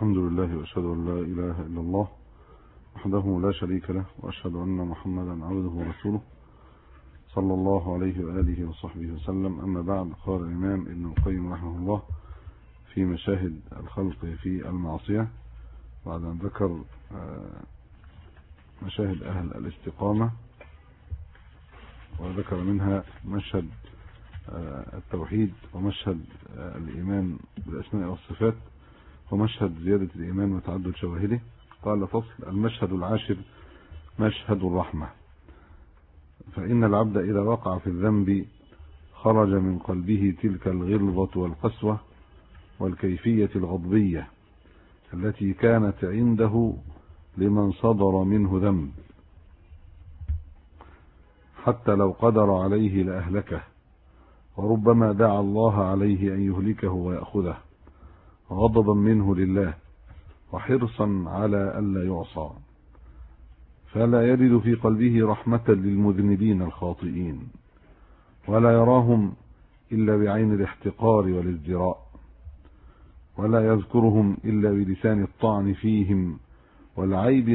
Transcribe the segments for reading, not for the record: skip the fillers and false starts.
الحمد لله وأشهد أن لا إله إلا الله وحده لا شريك له، وأشهد أن محمدا عبده ورسوله صلى الله عليه وآله وصحبه وسلم. أما بعد، قال الإمام ابن القيم رحمه الله في مشاهد الخلق في المعصية، بعد أن ذكر مشاهد أهل الاستقامة وذكر منها مشهد التوحيد ومشهد الإيمان بالأسماء والصفات ومشهد زيادة الإيمان وتعدد شواهده. قال: فصل: المشهد العاشر مشهد الرحمة. فإن العبد إذا وقع في الذنب خرج من قلبه تلك الغلظة والقسوة والكيفية الغضبية التي كانت عنده لمن صدر منه ذنب، حتى لو قدر عليه لأهلكه، وربما دعا الله عليه أن يهلكه ويأخذه غضبا منه لله وحرصا على ألا يعصى، فلا يجد في قلبه رحمة للمذنبين الخاطئين، ولا يراهم إلا بعين الاحتقار والازدراء، ولا يذكرهم إلا بلسان الطعن فيهم والعيب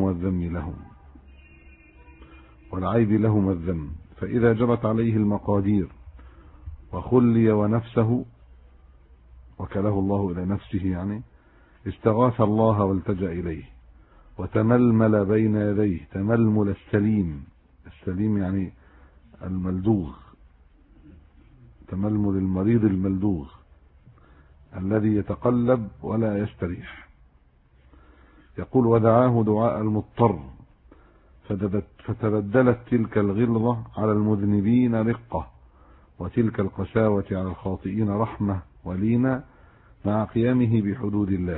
لهم الذم. فإذا جرت عليه المقادير وخلي ونفسه وكله الله إلى نفسه استغاث الله والتجأ إليه وتململ بين يديه تململ السليم الملدوغ، تململ المريض الملدوغ الذي يتقلب ولا يستريح. يقول: ودعاه دعاء المضطر، فتبدلت تلك الغلظة على المذنبين رقة، وتلك القساوة على الخاطئين رحمة ولينا، مع قيامه بحدود الله،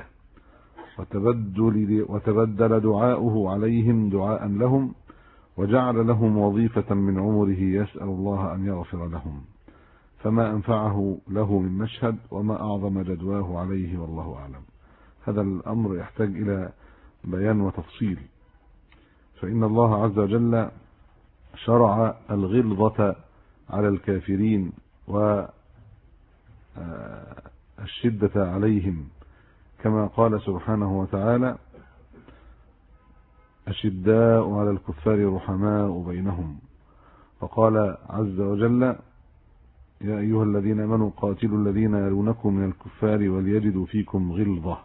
وتبدل دعاؤه عليهم دعاء لهم، وجعل لهم وظيفة من عمره يسأل الله أن يغفر لهم، فما أنفعه له من مشهد وما أعظم جدواه عليه، والله أعلم. هذا الأمر يحتاج إلى بيان وتفصيل، فإن الله عز وجل شرع الغلظة على الكافرين والشدة عليهم، كما قال سبحانه وتعالى: أشداء على الكفار رحماء بينهم. وقال عز وجل: يا أيها الذين آمنوا قاتلوا الذين يلونكم من الكفار وليجدوا فيكم غلظة.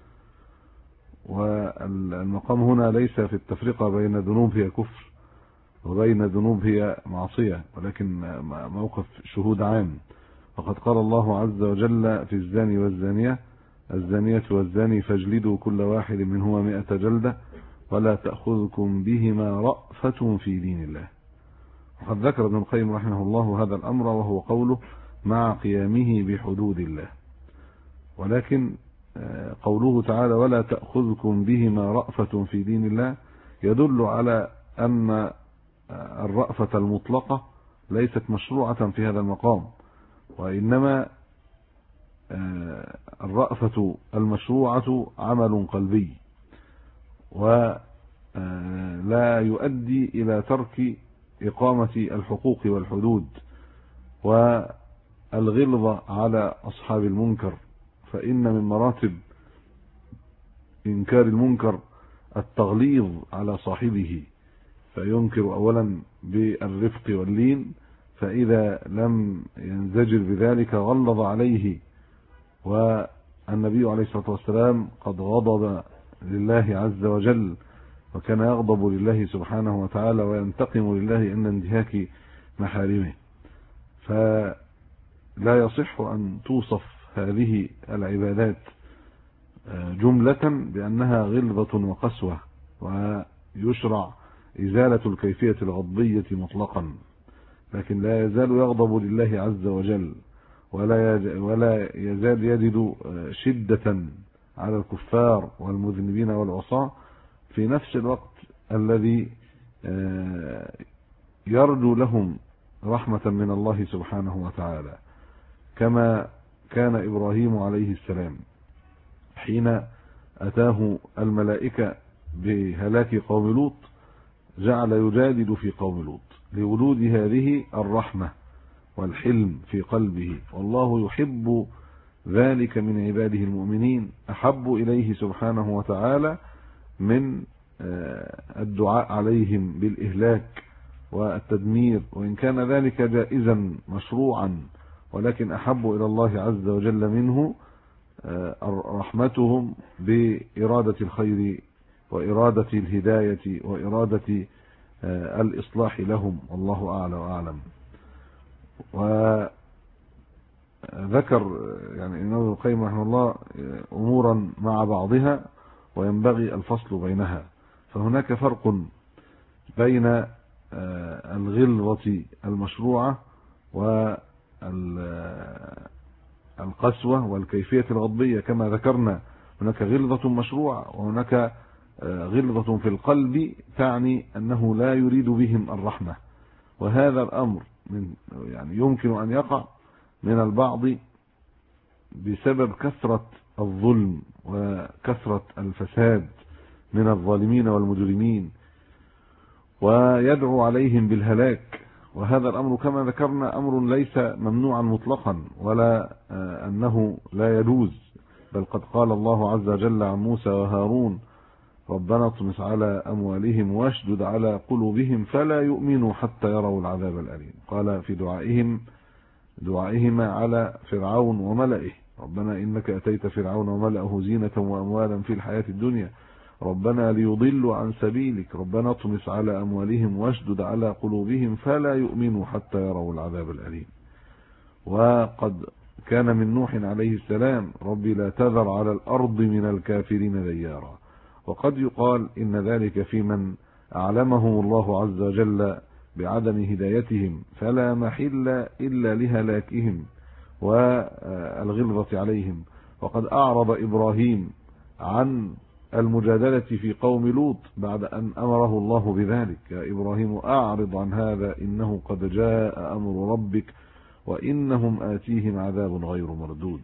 والمقام هنا ليس في التفرقة بين ذنوب هي كفر وبين ذنوب هي معصية، ولكن موقف شهود عام. وقد قال الله عز وجل في الزاني والزانية: الزانية والزاني فاجلدوا كل واحد منهما 100 جلدة ولا تأخذكم بهما رأفة في دين الله. وقد ذكر ابن القيم رحمه الله هذا الأمر، وهو قوله: مع قيامه بحدود الله. ولكن قوله تعالى: ولا تأخذكم بهما رأفة في دين الله، يدل على أن الرأفة المطلقة ليست مشروعة في هذا المقام، وإنما الرأفة المشروعة عمل قلبي، ولا يؤدي إلى ترك إقامة الحقوق والحدود والغلظة على أصحاب المنكر. فإن من مراتب إنكار المنكر التغليظ على صاحبه، فينكر أولا بالرفق واللين، فإذا لم ينزجر بذلك غلظ عليه. والنبي عليه الصلاة والسلام قد غضب لله عز وجل، وكان يغضب لله سبحانه وتعالى وينتقم لله عند انتهاك محارمه. فلا يصح أن توصف هذه العبادات جملة بأنها غلظة وقسوة، ويشرع إزالة الكيفية الغضبية مطلقا، لكن لا يزال يغضب لله عز وجل، ولا يزال يجد شدة على الكفار والمذنبين والعصاة في نفس الوقت الذي يرجو لهم رحمة من الله سبحانه وتعالى، كما كان إبراهيم عليه السلام حين أتاه الملائكة بهلاك قوم لوط، جعل يجادل في قوم لوط لوجود هذه الرحمة والحلم في قلبه، والله يحب ذلك من عباده المؤمنين أحب إليه سبحانه وتعالى من الدعاء عليهم بالإهلاك والتدمير، وإن كان ذلك جائزا مشروعا، ولكن أحب إلى الله عز وجل منه رحمتهم بإرادة الخير وإرادة الهداية وإرادة الإصلاح لهم، والله أعلى وأعلم. وذكر يعني الإمام ابن القيم رحمه الله أمورا مع بعضها وينبغي الفصل بينها. فهناك فرق بين الغلظة المشروعة والقسوة والكيفية الغضبية كما ذكرنا. هناك غلظة مشروعة وهناك غلظة في القلب تعني أنه لا يريد بهم الرحمة، وهذا الأمر يعني يمكن أن يقع من البعض بسبب كثرة الظلم وكثرة الفساد من الظالمين والمجرمين، ويدعو عليهم بالهلاك. وهذا الأمر كما ذكرنا أمر ليس ممنوعا مطلقا ولا أنه لا يجوز، بل قد قال الله عز وجل عن موسى وهارون: ربنا اطمس على أموالهم واشدد على قلوبهم فلا يؤمنوا حتى يروا العذاب الأليم. قال في دعائهما على فرعون وملئه: ربنا إنك أتيت فرعون وملئه زينة وأموالا في الحياة الدنيا ربنا ليضلوا عن سبيلك ربنا اطمس على أموالهم واشدد على قلوبهم فلا يؤمنوا حتى يروا العذاب الأليم. وقد كان من نوح عليه السلام: ربي لا تذر على الأرض من الكافرين ديارا. وقد يقال إن ذلك في من أعلمهم الله عز وجل بعدم هدايتهم فلا محل إلا لهلاكهم والغلظة عليهم. وقد أعرض إبراهيم عن المجادلة في قوم لوط بعد أن أمره الله بذلك: يا إبراهيم أعرض عن هذا إنه قد جاء أمر ربك وإنهم آتيهم عذاب غير مردود.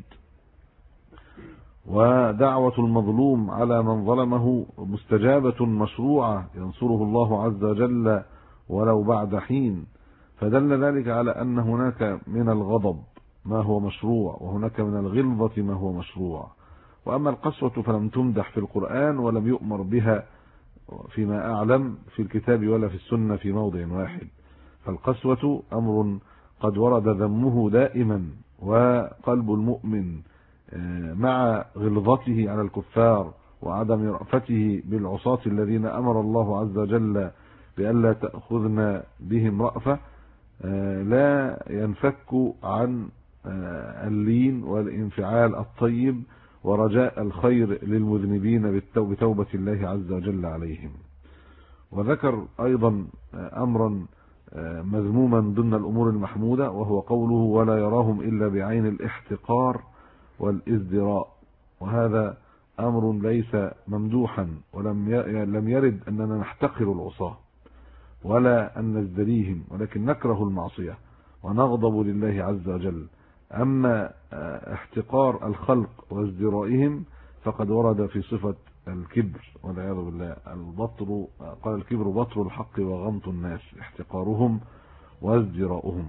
ودعوة المظلوم على من ظلمه مستجابة مشروعة ينصره الله عز وجل ولو بعد حين، فدل ذلك على أن هناك من الغضب ما هو مشروع وهناك من الغلظة ما هو مشروع. وأما القسوة فلم تمدح في القرآن ولم يؤمر بها فيما أعلم في الكتاب ولا في السنة في موضع واحد. فالقسوة أمر قد ورد ذمه دائما، وقلب المؤمن مع غلظته على الكفار وعدم رأفته بالعصاة الذين أمر الله عز وجل بألا تأخذنا بهم رأفة لا ينفك عن اللين والانفعال الطيب ورجاء الخير للمذنبين بتوبة الله عز وجل عليهم. وذكر أيضا أمرا مذموما ضمن الأمور المحمودة، وهو قوله: ولا يراهم إلا بعين الاحتقار والازدراء. وهذا أمر ليس ممدوحا، ولم يرد أننا نحتقر العصاة ولا أن نزدريهم، ولكن نكره المعصية ونغضب لله عز وجل. أما احتقار الخلق وازدرائهم فقد ورد في صفة الكبر والعياذ بالله. البطر قال: الكبر بطر الحق وغمط الناس، احتقارهم وازدراؤهم.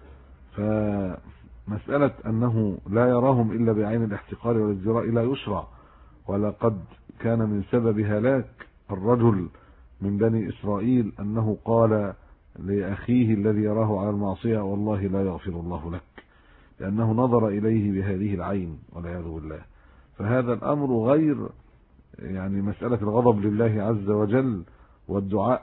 فمسألة أنه لا يراهم إلا بعين الاحتقار والازدراء لا يشرع، ولقد كان من سبب هلاك الرجل من بني إسرائيل أنه قال لأخيه الذي يراه على المعصية: والله لا يغفر الله لك، لأنه نظر إليه بهذه العين والعياذ بالله. فهذا الأمر غير يعني مسألة الغضب لله عز وجل والدعاء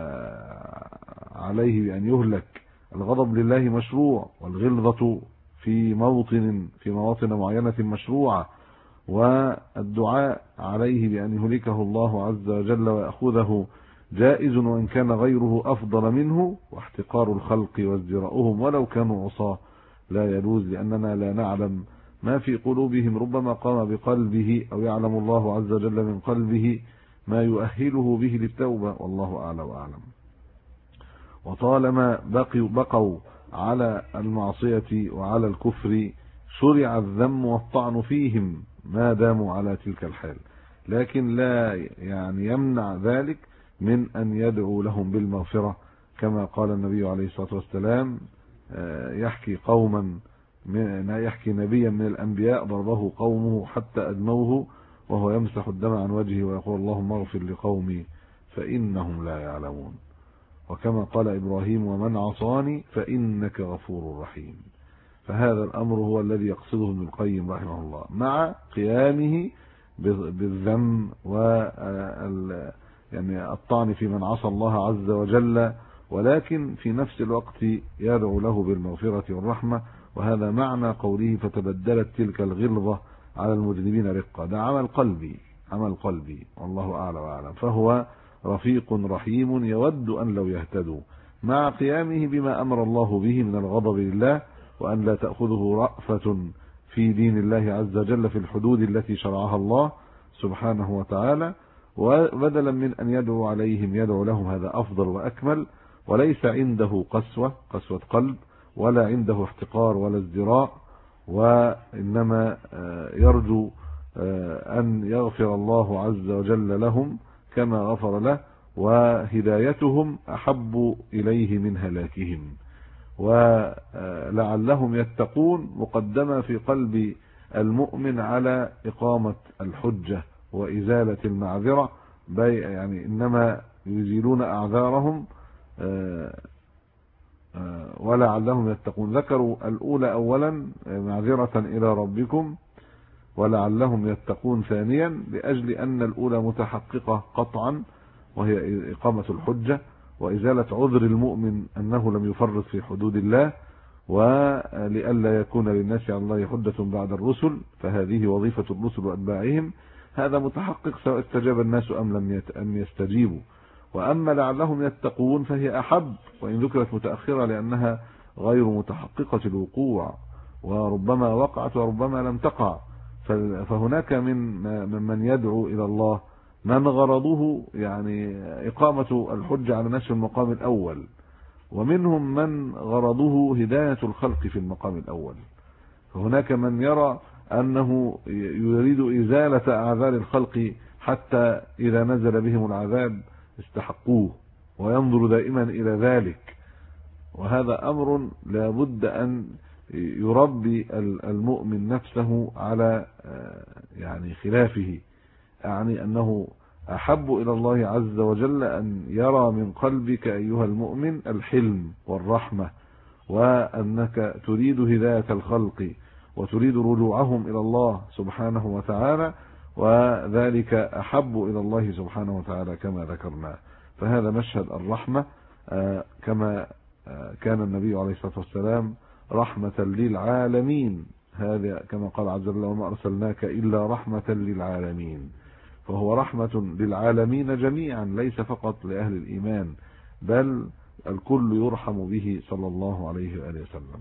عليه بأن يهلك. الغضب لله مشروع، والغلظة في مواطن معينة مشروعة، والدعاء عليه بأن يهلكه الله عز وجل ويأخذه جائز وإن كان غيره أفضل منه. واحتقار الخلق وازدراؤهم ولو كانوا عصاه لا يجوز، لأننا لا نعلم ما في قلوبهم، ربما قام بقلبه أو يعلم الله عز وجل من قلبه ما يؤهله به للتوبة، والله أعلى وأعلم. وطالما بقوا على المعصية وعلى الكفر شرع الذم والطعن فيهم ما داموا على تلك الحال، لكن لا يعني يمنع ذلك من أن يدعو لهم بالمغفرة، كما قال النبي عليه الصلاة والسلام يحكي قوما يحكي نبيا من الأنبياء ضربه قومه حتى أدموه وهو يمسح الدم عن وجهه ويقول اللهم اغفر لقومي فإنهم لا يعلمون. وكما قال إبراهيم ومن عصاني فإنك غفور رحيم. فهذا الأمر هو الذي يقصده ابن القيم رحمه الله مع قيامه بالذم يعني الطعن في من عصى الله عز وجل، ولكن في نفس الوقت يدعو له بالمغفرة والرحمة. وهذا معنى قوله فتبدلت تلك الغلظة على المذنبين رقة. ده عمل قلبي والله أعلى وأعلم. فهو رفيق رحيم يود أن لو يهتدوا مع قيامه بما أمر الله به من الغضب لله، وأن لا تأخذه رأفة في دين الله عز وجل في الحدود التي شرعها الله سبحانه وتعالى. وبدلا من أن يدعو عليهم يدعو لهم، هذا أفضل وأكمل. وليس عنده قسوة قلب، ولا عنده احتقار ولا ازدراء، وإنما يرجو أن يغفر الله عز وجل لهم كما غفر له، وهدايتهم أحب إليه من هلاكهم. ولعلهم يتقون مقدمة في قلب المؤمن على إقامة الحجة وإزالة المعذرة، يعني إنما يزيلون أعذارهم ولعلهم يتقون. ذكروا الأولى أولا معذرة إلى ربكم، ولعلهم يتقون ثانيا لأجل أن الأولى متحققة قطعا، وهي إقامة الحجة وإزالة عذر المؤمن أنه لم يفرط في حدود الله، ولئلا يكون للناس على الله حجة بعد الرسل، فهذه وظيفة الرسل وأتباعهم. هذا متحقق سواء استجاب الناس أم يستجيبوا. وأما لعلهم يتقون فهي أحب، وإن ذكرت متأخرة لأنها غير متحققة الوقوع، وربما وقعت وربما لم تقع. فهناك من يدعو إلى الله من غرضه يعني إقامة الحجة على الناس في المقام الأول، ومنهم من غرضه هداية الخلق في المقام الأول. فهناك من يرى أنه يريد إزالة أعذار الخلق حتى إذا نزل بهم العذاب استحقوه، وينظر دائما إلى ذلك. وهذا أمر لا بد أن يربي المؤمن نفسه على يعني خلافه، يعني أنه أحب إلى الله عز وجل أن يرى من قلبك أيها المؤمن الحلم والرحمة، وأنك تريد هداية الخلق وتريد رجوعهم إلى الله سبحانه وتعالى، وذلك أحب إلى الله سبحانه وتعالى كما ذكرنا. فهذا مشهد الرحمة، كما كان النبي عليه الصلاة والسلام رحمة للعالمين، هذا كما قال عز وجل وما أرسلناك إلا رحمة للعالمين. فهو رحمة للعالمين جميعا، ليس فقط لأهل الإيمان، بل الكل يرحم به صلى الله عليه وآله وسلم.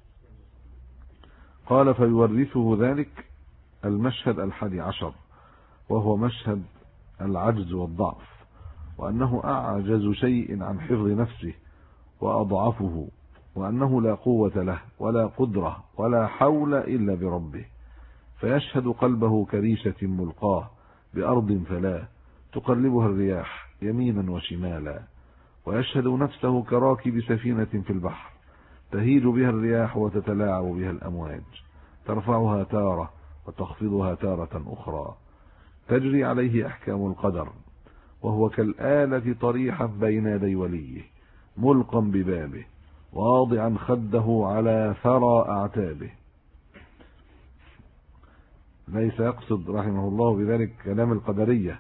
قال فيورثه ذلك المشهد 11، وهو مشهد العجز والضعف، وأنه أعجز شيء عن حفظ نفسه وأضعفه، وأنه لا قوة له ولا قدرة ولا حول إلا بربه. فيشهد قلبه كريشة ملقاه بأرض فلا تقلبها الرياح يمينا وشمالا، ويشهد نفسه كراكب سفينة في البحر تهيج بها الرياح وتتلاعب بها الأمواج، ترفعها تارة وتخفضها تارة أخرى، تجري عليه أحكام القدر، وهو كالآلة طريحة بين يدي وليه ملقا ببابه واضعا خده على ثرى أعتابه. ليس يقصد رحمه الله بذلك كلام القدرية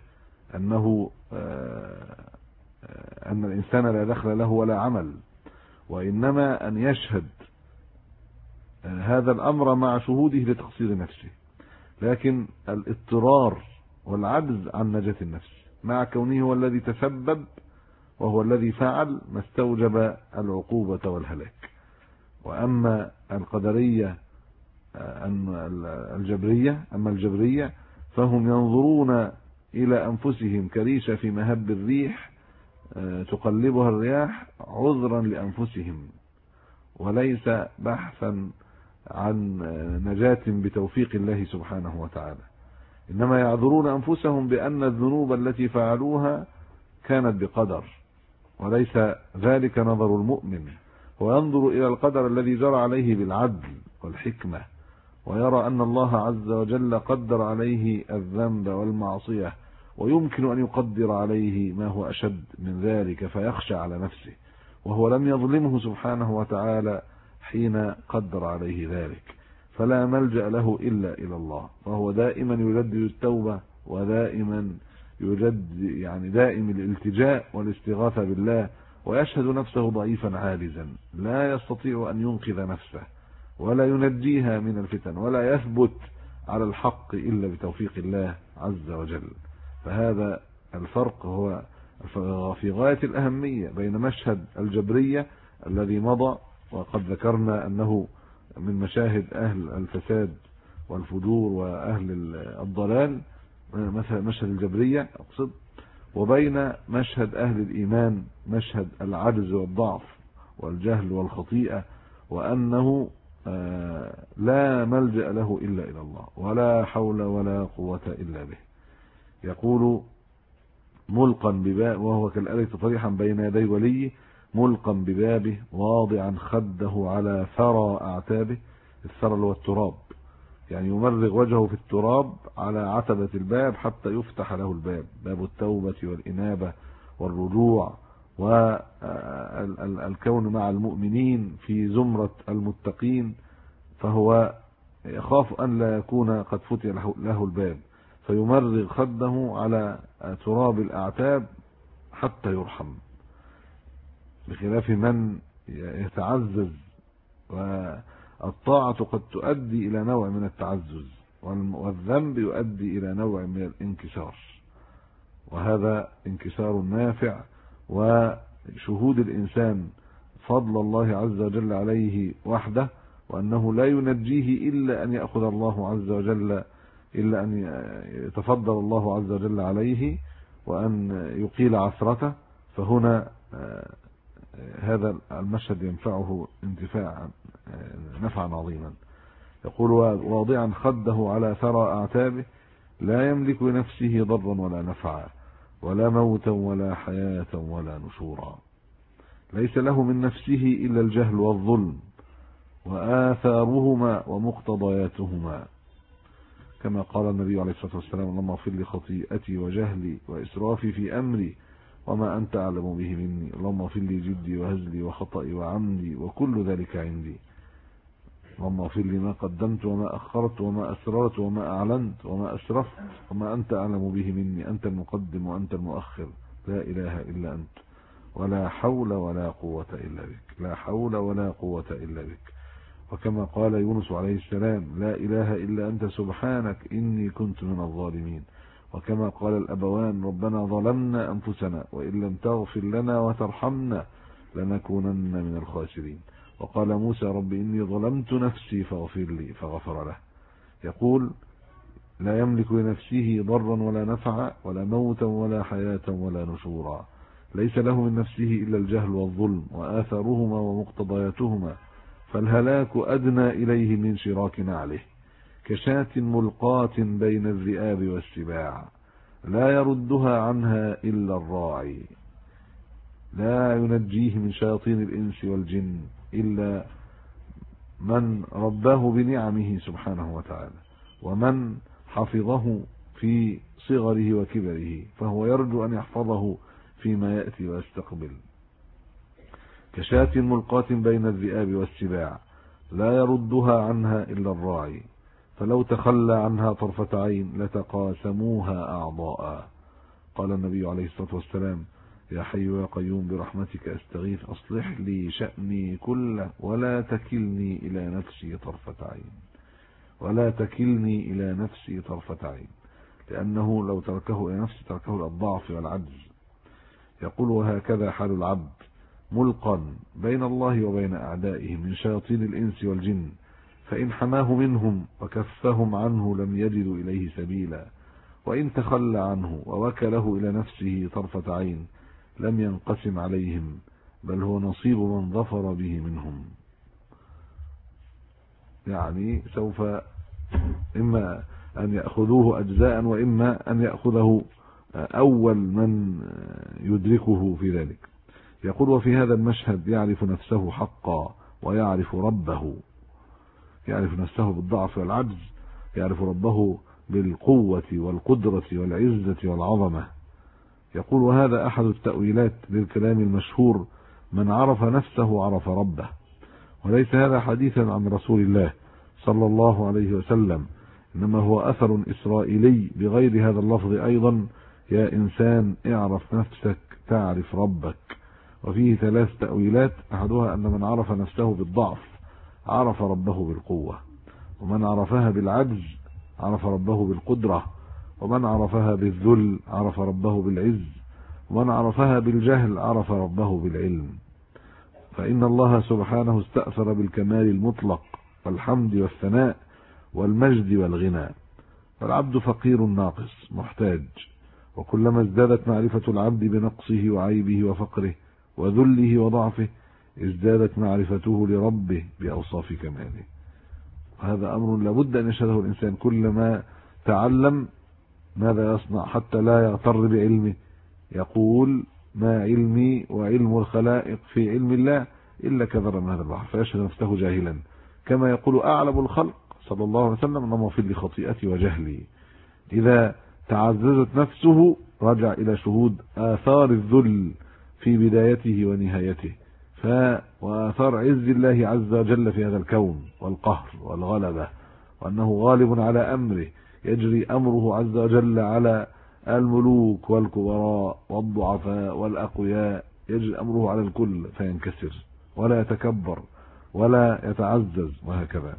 أن الإنسان لا دخل له ولا عمل، وإنما أن يشهد هذا الأمر مع شهوده لتقصير نفسه، لكن الاضطرار والعجز عن نجاة النفس مع كونه هو الذي تسبب وهو الذي فعل ما استوجب العقوبة والهلاك. وأما القدرية الجبرية فهم ينظرون إلى أنفسهم كريشة في مهب الريح تقلبها الرياح عذرا لأنفسهم، وليس بحثا عن نجاة بتوفيق الله سبحانه وتعالى، إنما يعذرون أنفسهم بأن الذنوب التي فعلوها كانت بقدر، وليس ذلك نظر المؤمن. وينظر إلى القدر الذي جرى عليه بالعدل والحكمة، ويرى أن الله عز وجل قدر عليه الذنب والمعصية، ويمكن أن يقدر عليه ما هو أشد من ذلك، فيخشى على نفسه، وهو لم يظلمه سبحانه وتعالى حين قدر عليه ذلك، فلا ملجأ له إلا إلى الله، وهو دائما يجدد التوبة، ودائما دائم الالتجاء والاستغاثة بالله، ويشهد نفسه ضعيفا عاجزا لا يستطيع أن ينقذ نفسه ولا ينجيها من الفتن، ولا يثبت على الحق إلا بتوفيق الله عز وجل. فهذا الفرق هو في غاية الأهمية بين مشهد الجبرية الذي مضى، وقد ذكرنا أنه من مشاهد أهل الفساد والفجور وأهل الضلال، مثلا مشهد الجبرية أقصد، وبين مشهد أهل الإيمان، مشهد العجز والضعف والجهل والخطيئة، وأنه لا ملجأ له إلا إلى الله، ولا حول ولا قوة إلا به. يقول ملقا بباب، وهو كالآلة طريحا بين يدي وليه، ملقا ببابه واضعا خده على ثرى أعتابه. الثرى اللي هو التراب، يعني يمرغ وجهه في التراب على عتبة الباب حتى يفتح له الباب، باب التوبة والإنابة والرجوع والكون مع المؤمنين في زمرة المتقين، فهو يخاف أن لا يكون قد فتح له الباب، فيمرغ خده على تراب الأعتاب حتى يرحم، بخلاف من يتعزز. والطاعة قد تؤدي إلى نوع من التعزز، والذنب يؤدي إلى نوع من الانكسار، وهذا انكسار نافع. وشهود الإنسان فضل الله عز وجل عليه وحده، وأنه لا ينجيه إلا أن يأخذ الله عز وجل، إلا أن يتفضل الله عز وجل عليه وأن يقيل عثرته. فهنا هذا المشهد ينفعه نفعا عظيما. يقول واضعا خده على ثرى أعتابه لا يملك لنفسه ضرا ولا نفعا، ولا موتا ولا حياة ولا نشورا، ليس له من نفسه إلا الجهل والظلم وآثارهما ومقتضياتهما، كما قال النبي عليه الصلاة والسلام: اللهم اغفر لي خطيئتي وجهلي وإسرافي في أمري وما أنت أعلم به مني، اللهم اغفر لي جدي وهزلي وخطئي وعمدي وكل ذلك عندي، اللهم اغفر لي ما قدمت وما أخرت وما أسررت وما أعلنت وما أسرفت وما أنت أعلم به مني، أنت المقدم وأنت المؤخر، لا إله إلا أنت، ولا حول ولا قوة إلا بك، لا حول ولا قوة إلا بك. وكما قال يونس عليه السلام: لا إله إلا أنت سبحانك إني كنت من الظالمين. وكما قال الأبوان: ربنا ظلمنا أنفسنا وإن لم تغفر لنا وترحمنا لنكونن من الخاسرين. وقال موسى: رب إني ظلمت نفسي فاغفر لي، فغفر له. يقول: لا يملك لنفسه ضرا ولا نفعا ولا موتا ولا حياة ولا نشورا، ليس له من نفسه إلا الجهل والظلم وآثارهما ومقتضياتهما، فالهلاك أدنى إليه من شراك نعله، كشاة ملقاة بين الذئاب والسباع، لا يردها عنها إلا الراعي، لا ينجيه من شياطين الإنس والجن إلا من رباه بنعمه سبحانه وتعالى، ومن حفظه في صغره وكبره، فهو يرجو أن يحفظه فيما يأتي ويستقبل. كشاة ملقاة بين الذئاب والسباع، لا يردها عنها إلا الراعي، فلو تخلى عنها طرفة عين لتقاسموها أعضاء. قال النبي عليه الصلاة والسلام: يا حي يا قيوم برحمتك أستغيث أصلح لي شأني كله ولا تكلني إلى نفسي طرفة عين، ولا تكلني إلى نفسي طرفة عين، لأنه لو تركه إلى نفسه تركه إلى الضعف والعجز. يقول: وهكذا حال العبد ملقا بين الله وبين أعدائه من شياطين الإنس والجن، فإن حماه منهم وكفهم عنه لم يجدوا إليه سبيلا، وإن تخلى عنه ووكله إلى نفسه طرفة عين لم ينقسم عليهم، بل هو نصيب من ظفر به منهم. يعني سوف إما أن يأخذوه أجزاء، وإما أن يأخذه أول من يدركه في ذلك. يقول: وفي هذا المشهد يعرف نفسه حقا ويعرف ربه، يعرف نفسه بالضعف والعجز، يعرف ربه بالقوة والقدرة والعزة والعظمة. يقول: وهذا أحد التأويلات للكلام المشهور: من عرف نفسه عرف ربه. وليس هذا حديثا عن رسول الله صلى الله عليه وسلم، إنما هو أثر إسرائيلي بغير هذا اللفظ أيضا: يا إنسان اعرف نفسك تعرف ربك. وفيه 3 تأويلات: أحدها أن من عرف نفسه بالضعف عرف ربه بالقوة، ومن عرفها بالعجز عرف ربه بالقدرة، ومن عرفها بالذل عرف ربه بالعز، ومن عرفها بالجهل عرف ربه بالعلم. فإن الله سبحانه استأثر بالكمال المطلق والحمد والثناء والمجد والغنى، فالعبد فقير ناقص محتاج، وكلما ازدادت معرفة العبد بنقصه وعيبه وفقره وذله وضعفه ازدادت معرفته لربه بأوصاف كماله. هذا أمر لابد أن يشهده الإنسان. كلما تعلم ماذا يصنع حتى لا يغتر بعلمه. يقول: ما علمي وعلم الخلائق في علم الله إلا كذر من هذا البحر، فيشهد نفسه جاهلا. كما يقول أعلم الخلق صلى الله عليه وسلم: اللهم اغفر لي خطيئتي وجهلي. إذا تعززت نفسه رجع إلى شهود آثار الذل في بدايته ونهايته، وآثار عز الله عز وجل في هذا الكون والقهر والغلبة، وأنه غالب على أمره، يجري أمره عز وجل على الملوك والكبراء والضعفاء والأقوياء، يجري أمره على الكل فينكسر ولا يتكبر ولا يتعزز، وهكذا.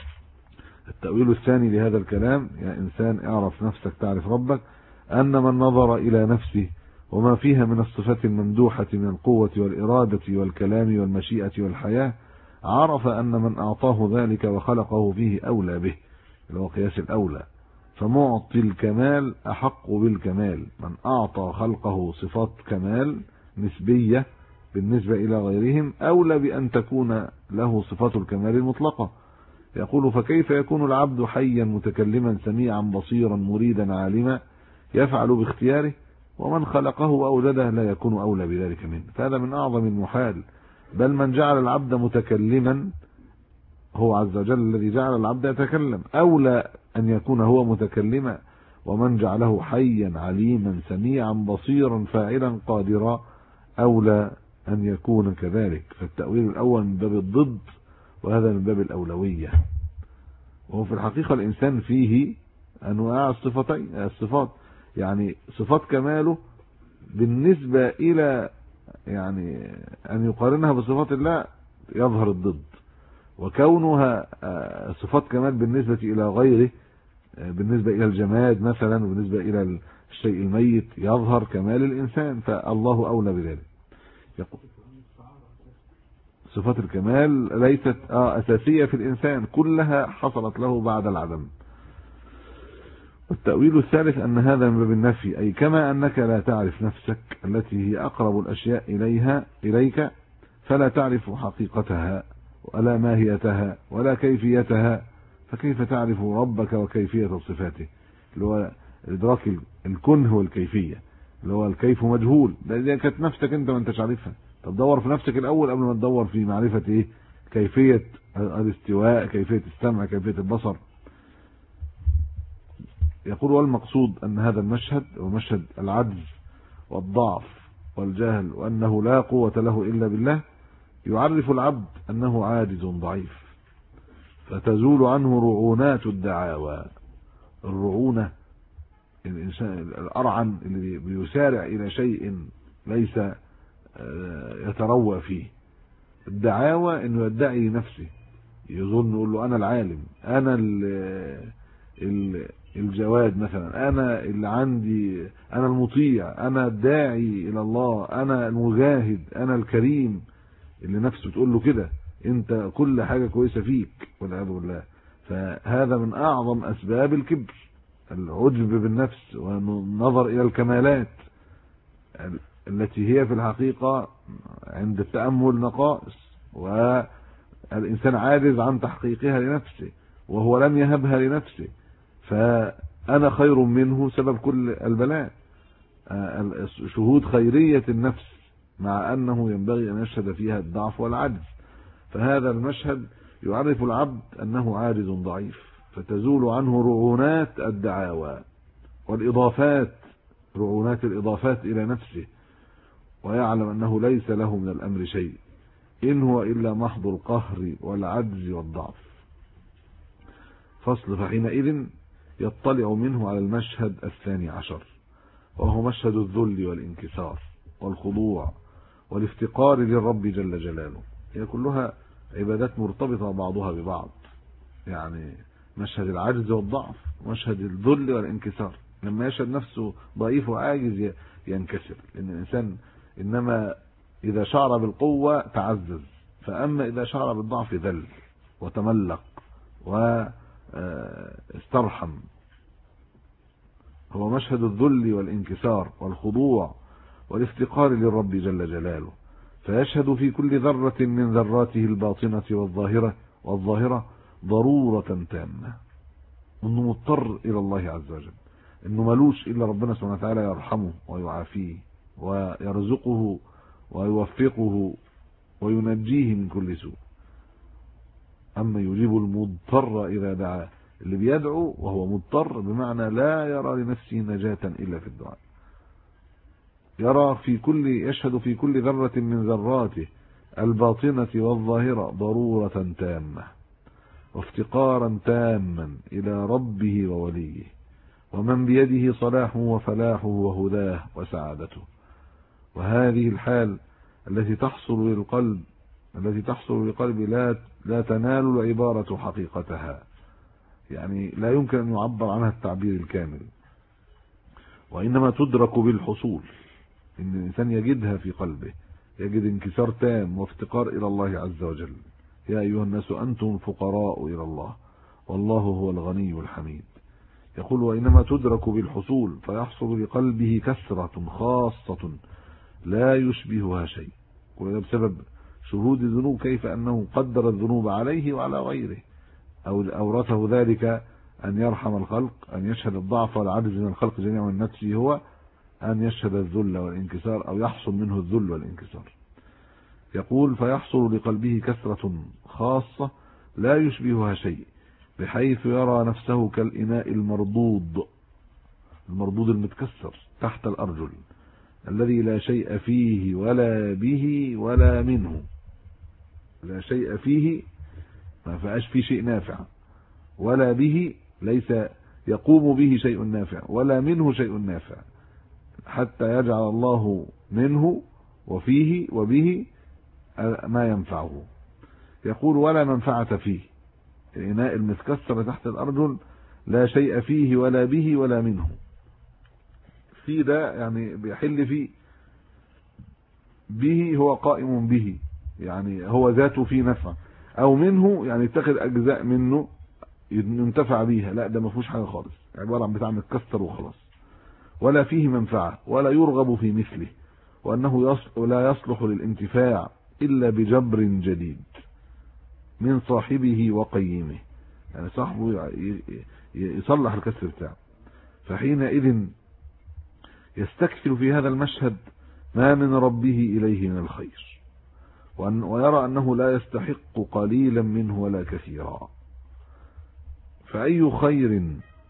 التأويل الثاني لهذا الكلام: يا إنسان اعرف نفسك تعرف ربك، أن من نظر إلى نفسه وما فيها من الصفات الممدوحة من القوة والإرادة والكلام والمشيئة والحياة عرف أن من أعطاه ذلك وخلقه فيه أولى به، اللي هو قياس الأولى. فمعطي الكمال أحق بالكمال. من أعطى خلقه صفات كمال نسبية بالنسبة إلى غيرهم أولى بأن تكون له صفات الكمال المطلقة. يقول: فكيف يكون العبد حيا متكلما سميعا بصيرا مريدا عالما يفعل باختياره، ومن خلقه وأوجده لا يكون أولى بذلك منه؟ فهذا من أعظم المحال. بل من جعل العبد متكلما هو عز وجل الذي جعل العبد يتكلم، أولى أن يكون هو متكلما. ومن جعله حيا عليما سميعا بصيرا فاعلا قادرا أولى أن يكون كذلك. فالتأويل الأول من باب الضد، وهذا من باب الأولوية. وهو في الحقيقة الإنسان فيه أنواع الصفات، يعني صفات كماله بالنسبة إلى يعني أن يقارنها بصفات الله يظهر الضد، وكونها صفات كمال بالنسبة إلى غيره، بالنسبة إلى الجماد مثلا وبالنسبة إلى الشيء الميت يظهر كمال الإنسان، فالله أولى بذلك. يقول: صفات الكمال ليست أساسية في الإنسان، كلها حصلت له بعد العدم. والتأويل الثالث أن هذا من باب النفي، أي كما أنك لا تعرف نفسك التي هي أقرب الأشياء إليك فلا تعرف حقيقتها ولا ماهيتها ولا كيفيتها، فكيف تعرف ربك وكيفية صفاته؟ اللي هو إدراك الكنه والكيفية، اللي هو الكيف مجهول. ده إذا كانت نفسك أنت ما أنتش عارفها، طب دور في نفسك الأول قبل ما تدور في معرفة إيه؟ كيفية الاستواء، كيفية السمع، كيفية البصر. يقول: والمقصود أن هذا المشهد هو مشهد العجز والضعف والجهل، وأنه لا قوة له إلا بالله، يعرف العبد أنه عاجز ضعيف، فتزول عنه رعونات الدعاوى. الرعونة الإنسان الأرعن اللي بيسارع إلى شيء ليس يتروى فيه. الدعاوى إنه يدعي نفسه، يظن يقول له أنا العالم، أنا الجواد مثلا، أنا اللي عندي، أنا المطيع، أنا الداعي إلى الله، أنا المجاهد، أنا الكريم، اللي نفسه تقول له كده، أنت كل حاجة كويسة فيك والعياذ بالله. فهذا من أعظم أسباب الكبر، العجب بالنفس والنظر إلى الكمالات التي هي في الحقيقة عند التأمل نقائص، والإنسان عاجز عن تحقيقها لنفسه وهو لم يهبها لنفسه، فأنا خير منه سبب كل البلاء. شهود خيرية النفس مع أنه ينبغي أن يشهد فيها الضعف والعجز. فهذا المشهد يعرف العبد أنه عاجز ضعيف، فتزول عنه رعونات الدعاوى والإضافات، رعونات الإضافات إلى نفسه، ويعلم أنه ليس له من الأمر شيء، إن هو إلا محض القهر والعجز والضعف. فصل: فحينئذ يطلع منه على المشهد الثاني عشر، وهو مشهد الذل والانكسار والخضوع والافتقار للرب جل جلاله. هي كلها عبادات مرتبطة بعضها ببعض، يعني مشهد العجز والضعف، مشهد الذل والانكسار. لما يشهد نفسه ضعيف وعاجز ينكسر، لأن الإنسان إنما إذا شعر بالقوة تعزز، فأما إذا شعر بالضعف ذل وتملق واسترحم. هو مشهد الذل والانكسار والخضوع والافتقار للرب جل جلاله، فيشهد في كل ذرة من ذراته الباطنة والظاهرة ضرورة تامة، انه مضطر الى الله عز وجل، انه ملوش الا ربنا سبحانه وتعالى يرحمه ويعافيه ويرزقه ويوفقه وينجيه من كل سوء. اما يجيب المضطر اذا دعاه، اللي بيدعو وهو مضطر بمعنى لا يرى لنفسه نجاة الا في الدعاء، يشهد في كل ذرة من ذراته الباطنة والظاهرة ضرورة تامة وافتقارا تاما إلى ربه ووليه، ومن بيده صلاحه وفلاحه وهداه وسعادته. وهذه الحال التي تحصل للقلب لا تنال العبارة حقيقتها، يعني لا يمكن أن يعبر عنها التعبير الكامل، وإنما تدرك بالحصول، إن الإنسان يجدها في قلبه، يجد انكسار تام وافتقار إلى الله عز وجل. يا أيها الناس أنتم الفقراء إلى الله والله هو الغني الحميد. يقول: وإنما تدرك بالحصول، فيحصل لقلبه كسرة خاصة لا يشبهها شيء، وهذا بسبب شهود الذنوب، كيف أنه قدر الذنوب عليه وعلى غيره، أو أورثه ذلك أن يرحم الخلق، أن يشهد الضعف والعجز من الخلق جميعا من نفسه هو، أن يشهد الذل والانكسار، أو يحصل منه الذل والانكسار. يقول: فيحصل لقلبه كسرة خاصة لا يشبهها شيء، بحيث يرى نفسه كالإناء المردود المتكسر تحت الأرجل، الذي لا شيء فيه ولا به ولا منه. لا شيء فيه، ما فيهاش فيه شيء نافع، ولا به، ليس يقوم به شيء نافع، ولا منه شيء نافع، حتى يجعل الله منه وفيه وبه ما ينفعه. يقول: ولا منفعة فيه، الإناء المتكسر تحت الأرجل لا شيء فيه ولا به ولا منه. فيه ده يعني بيحل فيه، به هو قائم به، يعني هو ذاته فيه نفع، أو منه يعني يتخذ أجزاء منه ينتفع بيها، لا ده ما فيهوش حاجة خالص، عبارة عن بتاع متكسر وخلاص. ولا فيه منفعة ولا يرغب في مثله، وأنه لا يصلح للانتفاع إلا بجبر جديد من صاحبه وقيمه، يعني صاحبه يصلح الكسر بتاعه. فحينئذ يستكثر في هذا المشهد ما من ربه إليه من الخير، ويرى أنه لا يستحق قليلا منه ولا كثيرا. فأي خير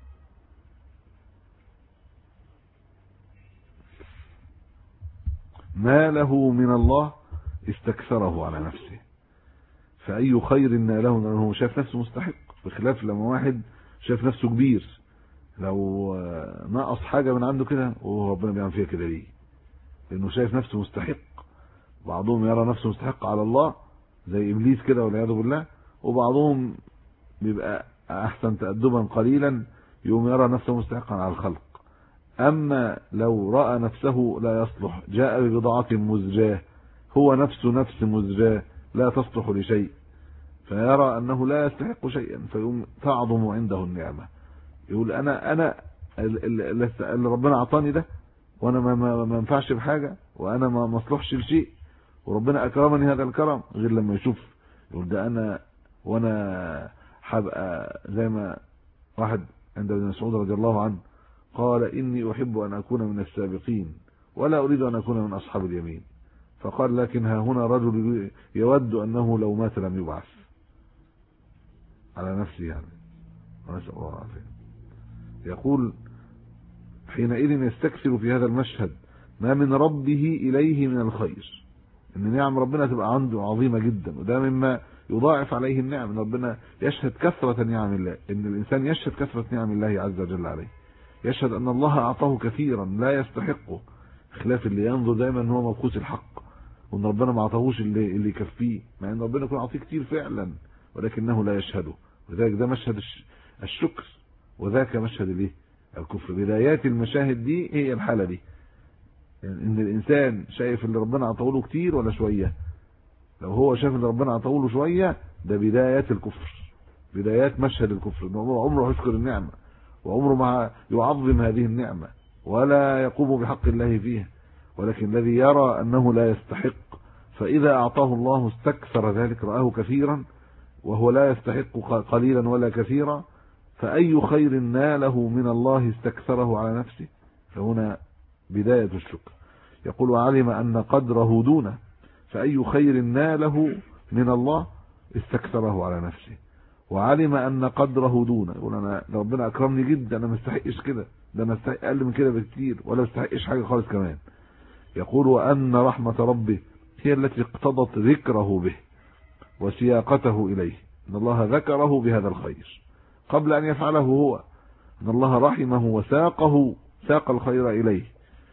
ما له من الله استكثره على نفسه. فأي خير ناله لأنه شاف نفسه مستحق، بخلاف لما واحد شاف نفسه كبير، لو نقص حاجة من عنده كده وربنا بيعمل فيها كده ليه؟ لأنه شايف نفسه مستحق. بعضهم يرى نفسه مستحق على الله زي إبليس كده والعياذ بالله، وبعضهم بيبقى أحسن تأدبا قليلا يوم يرى نفسه مستحقا على الخلق. أما لو رأى نفسه لا يصلح، جاء ببضاعة مزجاة، هو نفس مزجاة لا تصلح لشيء، فيرى أنه لا يستحق شيئا، فيقوم تعظم عنده النعمة، يقول أنا اللي ربنا أعطاني ده، وأنا ما ينفعش بحاجة، وأنا ما مصلحش لشيء، وربنا أكرمني هذا الكرم. غير لما يشوف يقول ده وأنا هبقى زي ما واحد عند ابن مسعود رضي الله عنه قال: إني أحب أن أكون من السابقين ولا أريد أن أكون من أصحاب اليمين. فقال: لكن ها هنا رجل يود أنه لو مات لم يبعث. على نفسه يعني، ونسأل الله العافية. يقول حينئذ يستكثر في هذا المشهد ما من ربه إليه من الخير، ان نعم ربنا تبقى عنده عظيمة جدا، وده مما يضاعف عليه النعم، ان ربنا يشهد كثرة نعم الله، ان الانسان يشهد كثرة نعم الله عز وجل عليه، يشهد ان الله اعطاه كثيرا لا يستحقه، خلاف اللي ينظر دايما ان هو مبخوس الحق، وان ربنا ما اعطاهوش اللي يكفيه، مع ان ربنا يكون عطيه كتير فعلا ولكنه لا يشهده. وذلك ده مشهد الشكر، وذاك مشهد الايه؟ الكفر. بدايات المشاهد دي هي الحالة دي، يعني ان الانسان شايف اللي ربنا عطاه له كتير ولا شويه. لو هو شايف اللي ربنا عطاه له شويه، ده بدايات الكفر، بدايات مشهد الكفر، انه عمره يشكر النعمه، وعمره ما يعظم هذه النعمه، ولا يقوم بحق الله فيها، ولكن الذي يرى انه لا يستحق، فاذا اعطاه الله استكثر ذلك، رآه كثيرا وهو لا يستحق قليلا ولا كثيرا، فاي خير ناله من الله استكثره على نفسه. فهنا بداية الشكر. يقول وعلم أن قدره دونه، فأي خير ناله من الله استكثره على نفسه. وعلم أن قدره دونه، يقول أنا ربنا أكرمني جدا، أنا ما استحقش كده، ده أنا استحق أقل من كده بكتير، ولا استحقش حاجة خالص كمان. يقول وأن رحمة ربه هي التي اقتضت ذكره به وسياقته إليه، أن الله ذكره بهذا الخير قبل أن يفعله هو، أن الله رحمه وساق الخير إليه.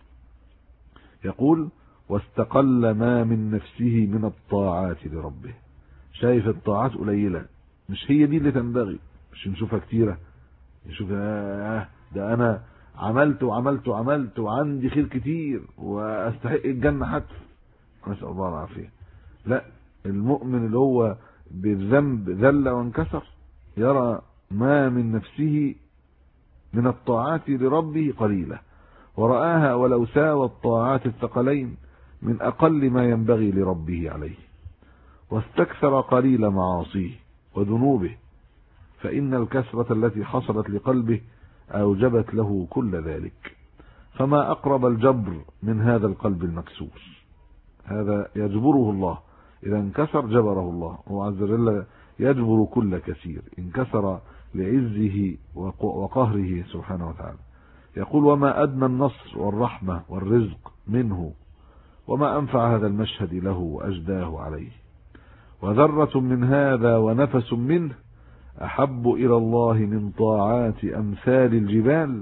يقول واستقل ما من نفسه من الطاعات لربه، شايف الطاعات قليلة، مش هي دي اللي تنبغي، مش نشوفها كتيرة، نشوف ده انا عملت وعملت وعملت وعندي خير كتير واستحق الجنة حتى، نسأل الله العافية. لا، المؤمن اللي هو بالذنب ذل وانكسر يرى ما من نفسه من الطاعات لربه قليلة، ورآها ولو ساوى الطاعات الثقلين من أقل ما ينبغي لربه عليه، واستكثر قليل معاصيه وذنوبه، فإن الكثرة التي حصلت لقلبه أوجبت له كل ذلك. فما أقرب الجبر من هذا القلب المكسور، هذا يجبره الله، إذا انكسر جبره الله، هو عز وجل يجبر كل كثير انكسر لعزه وقهره سبحانه وتعالى. يقول وما أدنى النصر والرحمة والرزق منه، وما أنفع هذا المشهد له وأجداه عليه. وذرة من هذا ونفس منه أحب إلى الله من طاعات أمثال الجبال،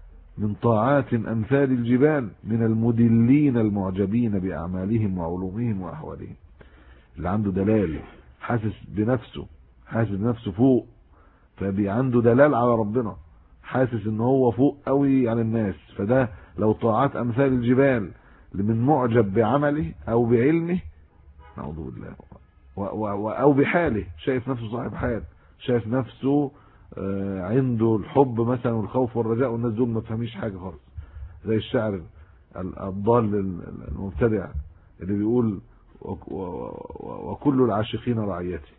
من المدلين المعجبين بأعمالهم وعلومهم وأحوالهم. اللي عنده دلال، حاسس بنفسه فوق، عنده دلال على ربنا، حاسس ان هو فوق قوي عن الناس، فده لو طاعات امثال الجبال لمن معجب بعمله او بعلمه، نعوذ بالله، او بحاله، شايف نفسه صاحب حال، شايف نفسه عنده الحب مثلا والخوف والرجاء، والناس دول ما تفهميش حاجه خالص، زي الشاعر الضال المبتدع اللي بيقول وكل العاشقين رعيتي،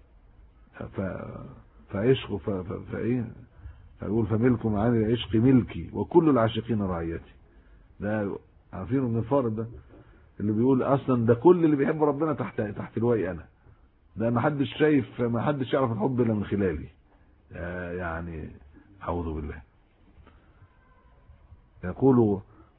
فعشق فايه، فيقول فملك معاني العشق ملكي وكل العاشقين رعيتي. ده عارفينه من الفارض ده اللي بيقول اصلا ده كل اللي بيحب ربنا تحت لواء انا، ده ما حدش شايف، ما حدش يعرف الحب الا من خلالي، يعني اعوذ بالله. يقول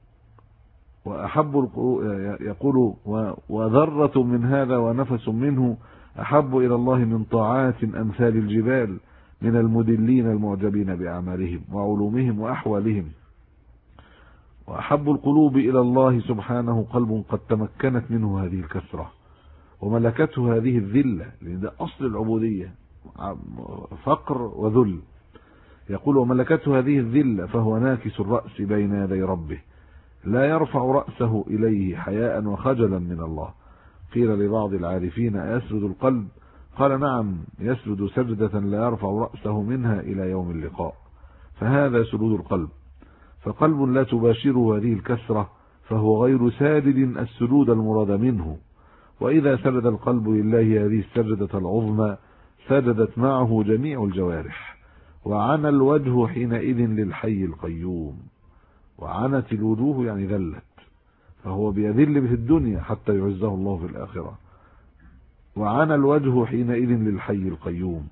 وذرة من هذا ونفس منه أحب إلى الله من طاعات أمثال الجبال من المدلين المعجبين بأعمالهم وعلومهم وأحوالهم. وأحب القلوب إلى الله سبحانه قلب قد تمكنت منه هذه الكثرة وملكته هذه الذلة، لأن ده أصل العبودية، فقر وذل. يقول وملكته هذه الذلة فهو ناكس الرأس بين يدي ربه، لا يرفع رأسه إليه حياء وخجلا من الله. قيل لبعض العارفين أيسجد القلب؟ قال نعم، يسجد سجدة لا يرفع رأسه منها إلى يوم اللقاء، فهذا سجود القلب. فقلب لا تباشره هذه الكسرة فهو غير ساجد السجود المراد منه، وإذا سجد القلب لله هذه السجدة العظمى سجدت معه جميع الجوارح، وعن الوجه حينئذ للحي القيوم. وعنت الوجوه يعني ذلت، فهو بيذل به الدنيا حتى يعزه الله في الآخرة. وعن الوجه حينئذ للحي القيوم،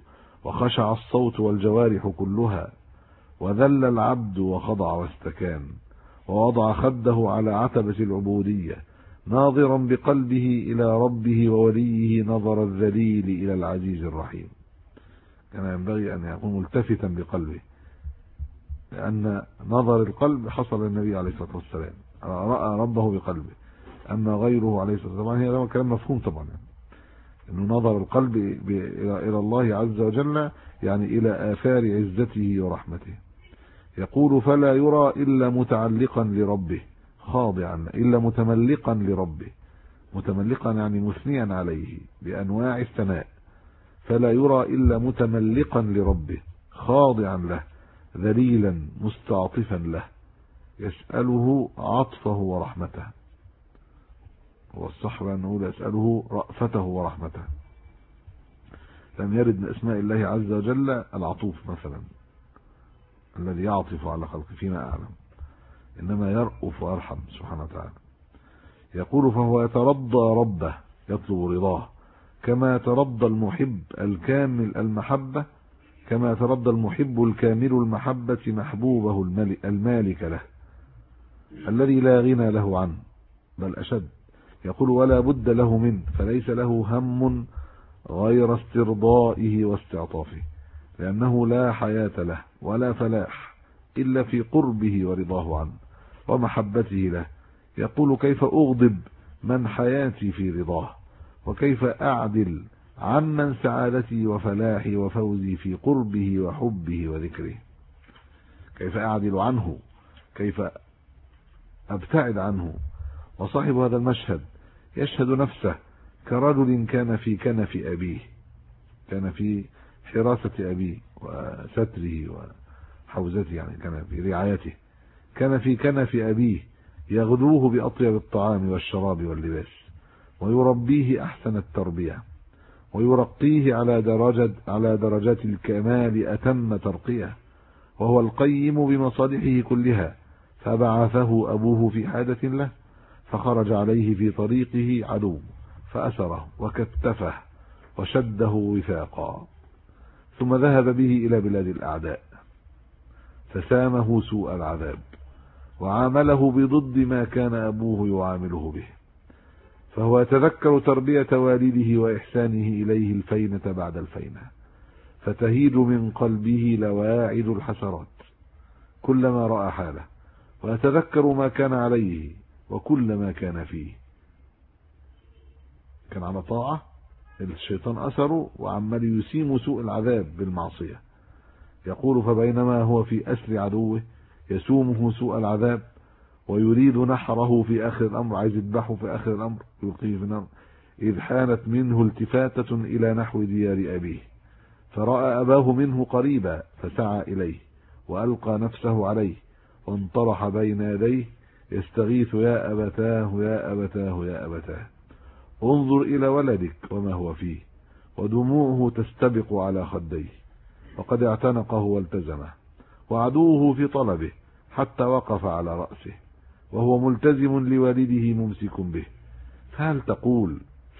وخشع الصوت والجوارح كلها، وذل العبد وخضع واستكان، ووضع خده على عتبة العبودية، ناظرا بقلبه إلى ربه ووليه نظر الذليل إلى العزيز الرحيم. كان ينبغي أن يكون ملتفتا بقلبه، لأن نظر القلب حصل للنبي عليه الصلاة والسلام، رأى ربه بقلبه. أما غيره عليه الصلاة والسلام، هي كلام مفهوم طبعا، إنه نظر القلب إلى الله عز وجل، يعني إلى آثار عزته ورحمته. يقول: فلا يرى إلا متعلقا لربه خاضعا، إلا متملقا لربه. متملقا يعني مثنيا عليه بأنواع الثناء. فلا يرى إلا متملقا لربه خاضعا له، ذليلا مستعطفا له، يسأله عطفه ورحمته. والصح أن نقول يسأله رأفته ورحمته. لم يرد من أسماء الله عز وجل العطوف مثلا، الذي يعطف على خلقه فيما أعلم، إنما يرأف ويرحم سبحانه وتعالى. يقول: فهو يترضى ربه، يطلب رضاه، كما يترضى المحب الكامل المحبة، كما يترضى المحب الكامل المحبة محبوبه المالك له، الذي لا غنى له عنه بل أشد. يقول: ولا بد له منه، فليس له هم غير استرضائه واستعطافه، لأنه لا حياة له ولا فلاح إلا في قربه ورضاه عنه ومحبته له. يقول: كيف أغضب من حياتي في رضاه، وكيف أعدل عمن سعادتي وفلاحي وفوزي في قربه وحبه وذكره. كيف أعدل عنه، كيف أبتعد عنه. وصاحب هذا المشهد يشهد نفسه كرجل كان في كنف أبيه، كان في حراسة أبيه وستره وحوزته، يعني كان في رعايته، كان في كنف أبيه يغدوه بأطيب الطعام والشراب واللباس، ويربيه أحسن التربية، ويرقيه على درجات الكمال أتم ترقية، وهو القيم بمصالحه كلها. فبعثه أبوه في حاجة له، فخرج عليه في طريقه عدو، فأسره وكتفه وشده وثاقا، ثم ذهب به إلى بلاد الأعداء، فسامه سوء العذاب، وعامله بضد ما كان أبوه يعامله به. فهو يتذكر تربية والده وإحسانه إليه الفينة بعد الفينة، فتهيج من قلبه لواعد الحسرات كلما رأى حاله، ويتذكر ما كان عليه وكل ما كان فيه. كان على طاعة، الشيطان أثره وعمال يسيم سوء العذاب بالمعصية. يقول: فبينما هو في أسر عدوه يسومه سوء العذاب ويريد نحره في آخر الأمر، عايز يذبحه في آخر الأمر يلقيه في النار، إذ حانت منه التفاتة إلى نحو ديار أبيه، فرأى أباه منه قريبا، فسعى إليه وألقى نفسه عليه وانطرح بين يديه يستغيث: يا أبتاه يا أبتاه يا أبتاه، انظر إلى ولدك وما هو فيه. ودموعه تستبق على خديه، وقد اعتنقه والتزمه، وعدوه في طلبه حتى وقف على رأسه، وهو ملتزم لوالده ممسك به. فهل تقول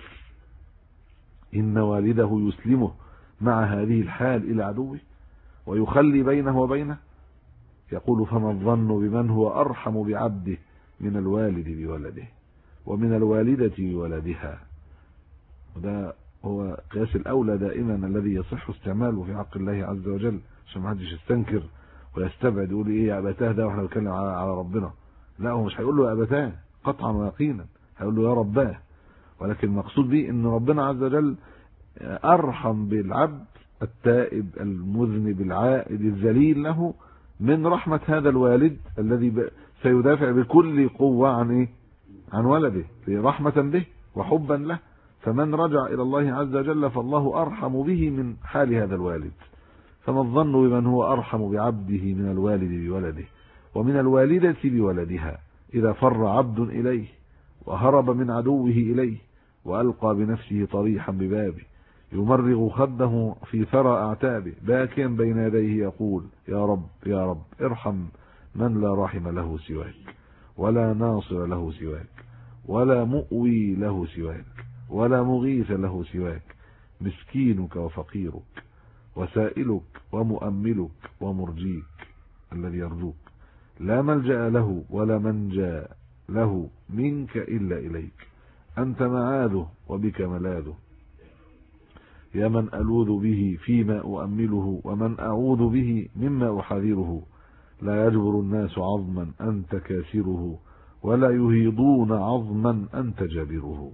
إن والده يسلمه مع هذه الحال إلى عدوه ويخلي بينه وبينه؟ يقول: فما الظن بمن هو أرحم بعبده من الوالد بولده، ومن الوالدة بولدها. وده هو قياس الأولى دائما الذي يصح استعماله في حق الله عز وجل، عشان ما حدش يستنكر ويستبعد يقول إيه يا أبتاه ده واحنا بنتكلم على ربنا. لا، هو مش هيقول له يا أبتاه قطعا ويقينا، هيقول له يا رباه. ولكن المقصود به ان ربنا عز وجل أرحم بالعبد التائب المذنب العائد الذليل له من رحمة هذا الوالد الذي سيدافع بكل قوة عن ولده رحمة به وحبا له. فمن رجع إلى الله عز وجل فالله أرحم به من حال هذا الوالد. فما الظن بمن هو أرحم بعبده من الوالد بولده، ومن الوالدة بولدها، إذا فر عبد إليه وهرب من عدوه إليه وألقى بنفسه طريحا ببابه، يمرغ خده في ثرى أعتابه باكيا بين يديه يقول: يا رب يا رب ارحم من لا رحم له سواك، ولا ناصر له سواك، ولا مؤوي له سواك، ولا مغيث له سواك، مسكينك وفقيرك وسائلك ومؤملك ومرجيك الذي يرجوك، لا ملجأ له ولا منجى له منك إلا إليك، أنت معاذه وبك ملاذه، يا من ألوذ به فيما أؤمله ومن أعوذ به مما أحذره، لا يجبر الناس عظما أنت كاسره ولا يهيضون عظما أنت جابره.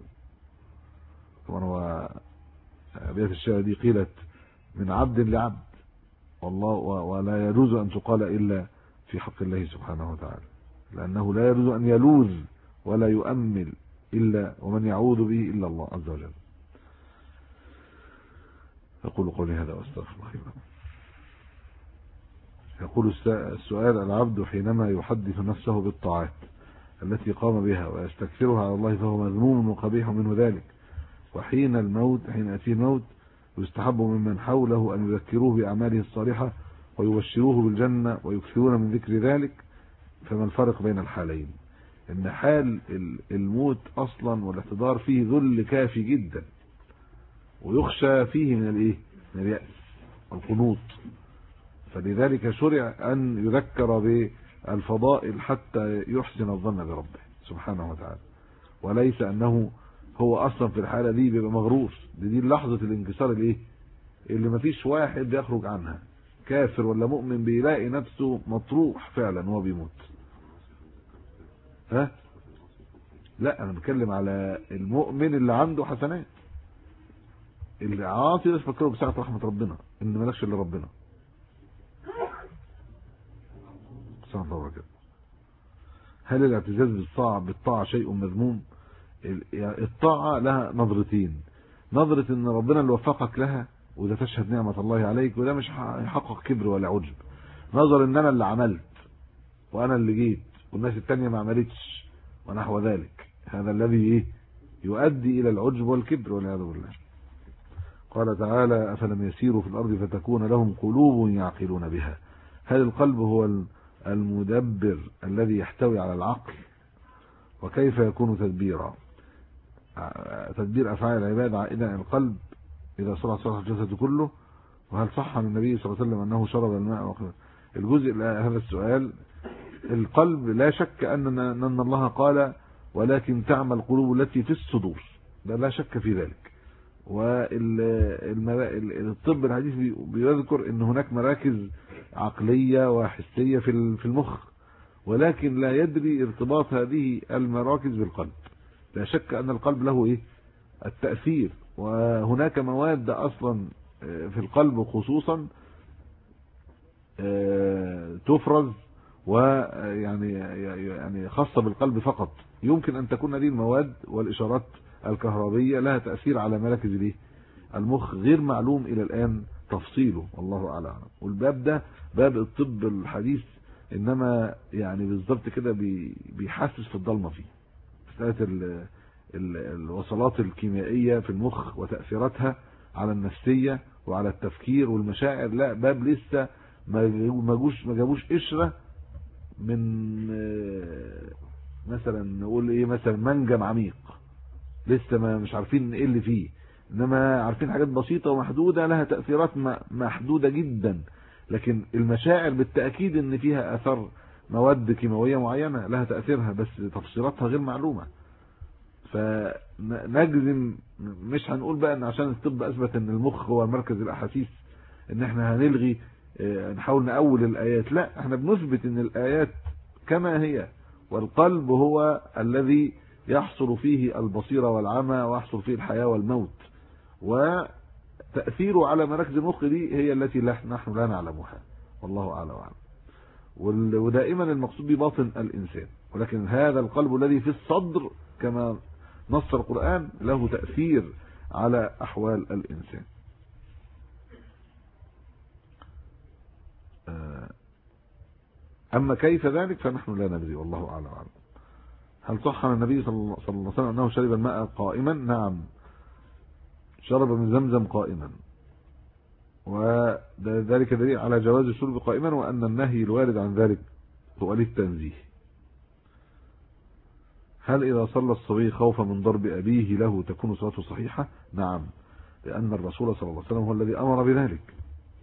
أبيات الشعر دي قيلت من عبد لعبد والله، ولا يجوز أن تقال إلا في حق الله سبحانه وتعالى، لأنه لا يجوز أن يلوذ ولا يؤمل إلا ومن يعوذ به إلا الله عز وجل. أقول قولي هذا وأستغفر الله لي. يقول السؤال: العبد حينما يحدث نفسه بالطاعات التي قام بها ويستكثرها على الله فهو مذموم وقبيح منه ذلك، وحين يأتي الموت يستحب ممن حوله أن يذكروه بأعماله الصالحة ويبشروه بالجنة ويكثرون من ذكر ذلك، فما الفرق بين الحالين؟ إن حال الموت أصلا والاحتضار فيه ذل كافي جدا، ويخشى فيه من اليأس والقنوط، فلذلك شرع أن يذكر بالفضائل حتى يحسن الظن بربه سبحانه وتعالى، وليس أنه هو أصلا في الحالة دي بيبقى مغرور. دي لحظة الانكسار اللي مفيش واحد يخرج عنها، كافر ولا مؤمن بيلاقي نفسه مطروح فعلا وهو بيموت. لا، أنا بتكلم على المؤمن اللي عنده حسنات، اللي عاصي بس فكره بساعة رحمة ربنا إن مالكش إلا ربنا. هل الاعتزاز بالطاعة شيء مذموم؟ الطاعة لها نظرتين: نظرة ان ربنا اللي وفقك لها وده تشهد نعمة الله عليك، وده مش هيحقق كبر ولا عجب. نظر ان انا اللي عملت وانا اللي جيت والناس التانية ما عملتش ونحو ذلك، هذا الذي يؤدي الى العجب والكبر والعياذ بالله. قال تعالى: افلم يسيروا في الارض فتكون لهم قلوب يعقلون بها. هل القلب هو المدبر الذي يحتوي على العقل؟ وكيف يكون تدبير افعال العباد عائدا القلب اذا صلح الجسد كله؟ وهل صح عن النبي صلى الله عليه وسلم انه شرب الماء الجزء هذا السؤال. القلب لا شك ان الله قال: ولكن تعمى القلوب التي في الصدور، ده لا شك في ذلك. والطب الحديث بيذكر ان هناك مراكز عقلية وحسية في المخ، ولكن لا يدري ارتباط هذه المراكز بالقلب. لا شك ان القلب له التأثير، وهناك مواد اصلا في القلب خصوصا تفرز ويعني خاصة بالقلب فقط، يمكن ان تكون هذه المواد والاشارات الكهربية لها تأثير على مراكز المخ غير معلوم الى الان تفصيله، والله اعلم. والباب ده باب الطب الحديث، انما يعني بالضبط كده بيحسس في الضلمه فيه مساله الوصلات الكيميائيه في المخ وتاثيراتها على النفسيه وعلى التفكير والمشاعر. لا، باب لسه ما جابوش قشره من مثلا نقول مثلا منجم عميق، لسه ما مش عارفين ايه اللي فيه، انما عارفين حاجات بسيطه ومحدوده لها تاثيرات محدوده جدا. لكن المشاعر بالتاكيد ان فيها اثر مواد كيماويه معينه لها تاثيرها، بس تفصيلاتها غير معلومه. فنجزم، مش هنقول بقى ان عشان الطب اثبت ان المخ هو مركز الاحاسيس ان احنا هنلغي نحاول نأول الايات. لا، احنا بنثبت ان الايات كما هي، والقلب هو الذي يحصل فيه البصيره والعمى ويحصل فيه الحياه والموت، وتأثيره على مراكز المخ دي هي التي نحن لا نعلمها، والله أعلم وأعلم. ودائما المقصود بباطن الإنسان، ولكن هذا القلب الذي في الصدر كما نص القرآن له تأثير على أحوال الإنسان. أما كيف ذلك فنحن لا ندري، والله أعلم وأعلم. هل صح عن النبي صلى الله عليه وسلم أنه شرب الماء قائما؟ نعم، شرب من زمزم قائما، وذلك دليل على جواز الشرب قائما، وأن النهي الوارد عن ذلك هو للتنزيه. هل إذا صلى الصبي خوفا من ضرب أبيه له تكون صلاته صحيحة؟ نعم، لأن الرسول صلى الله عليه وسلم هو الذي أمر بذلك.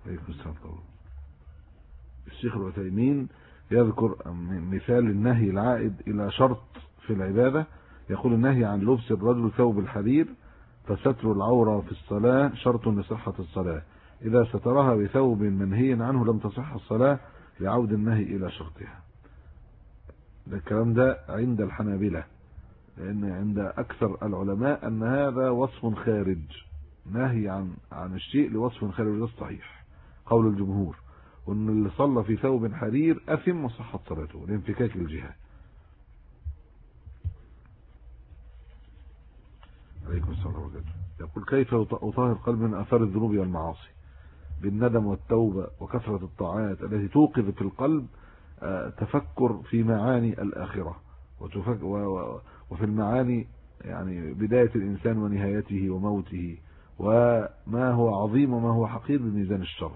الشيخ العثيمين يذكر مثال النهي العائد إلى شرط في العبادة، يقول: النهي عن لبس الرجل ثوب الحرير فستر العورة في الصلاة شرط لصحة الصلاة، إذا سترها بثوب منهي عنه لم تصح الصلاة لعود النهي إلى شرطها. ده الكلام ده عند الحنابلة، لأن عند أكثر العلماء أن هذا وصف خارج، نهي عن الشيء لوصف خارج، ده الصحيح قول الجمهور، وأن اللي صلى في ثوب حرير أثم وصحت صلاته لانفكاك الجهة. عليكم السلام ورحمة الله. يقول: كيف أطهر قلب من آثار الذنوب والمعاصي؟ بالندم والتوبة وكثرة الطاعات التي توقظ في القلب تفكر في معاني الآخرة وفي المعاني، يعني بداية الإنسان ونهايته وموته وما هو عظيم وما هو حقير بميزان الشرع.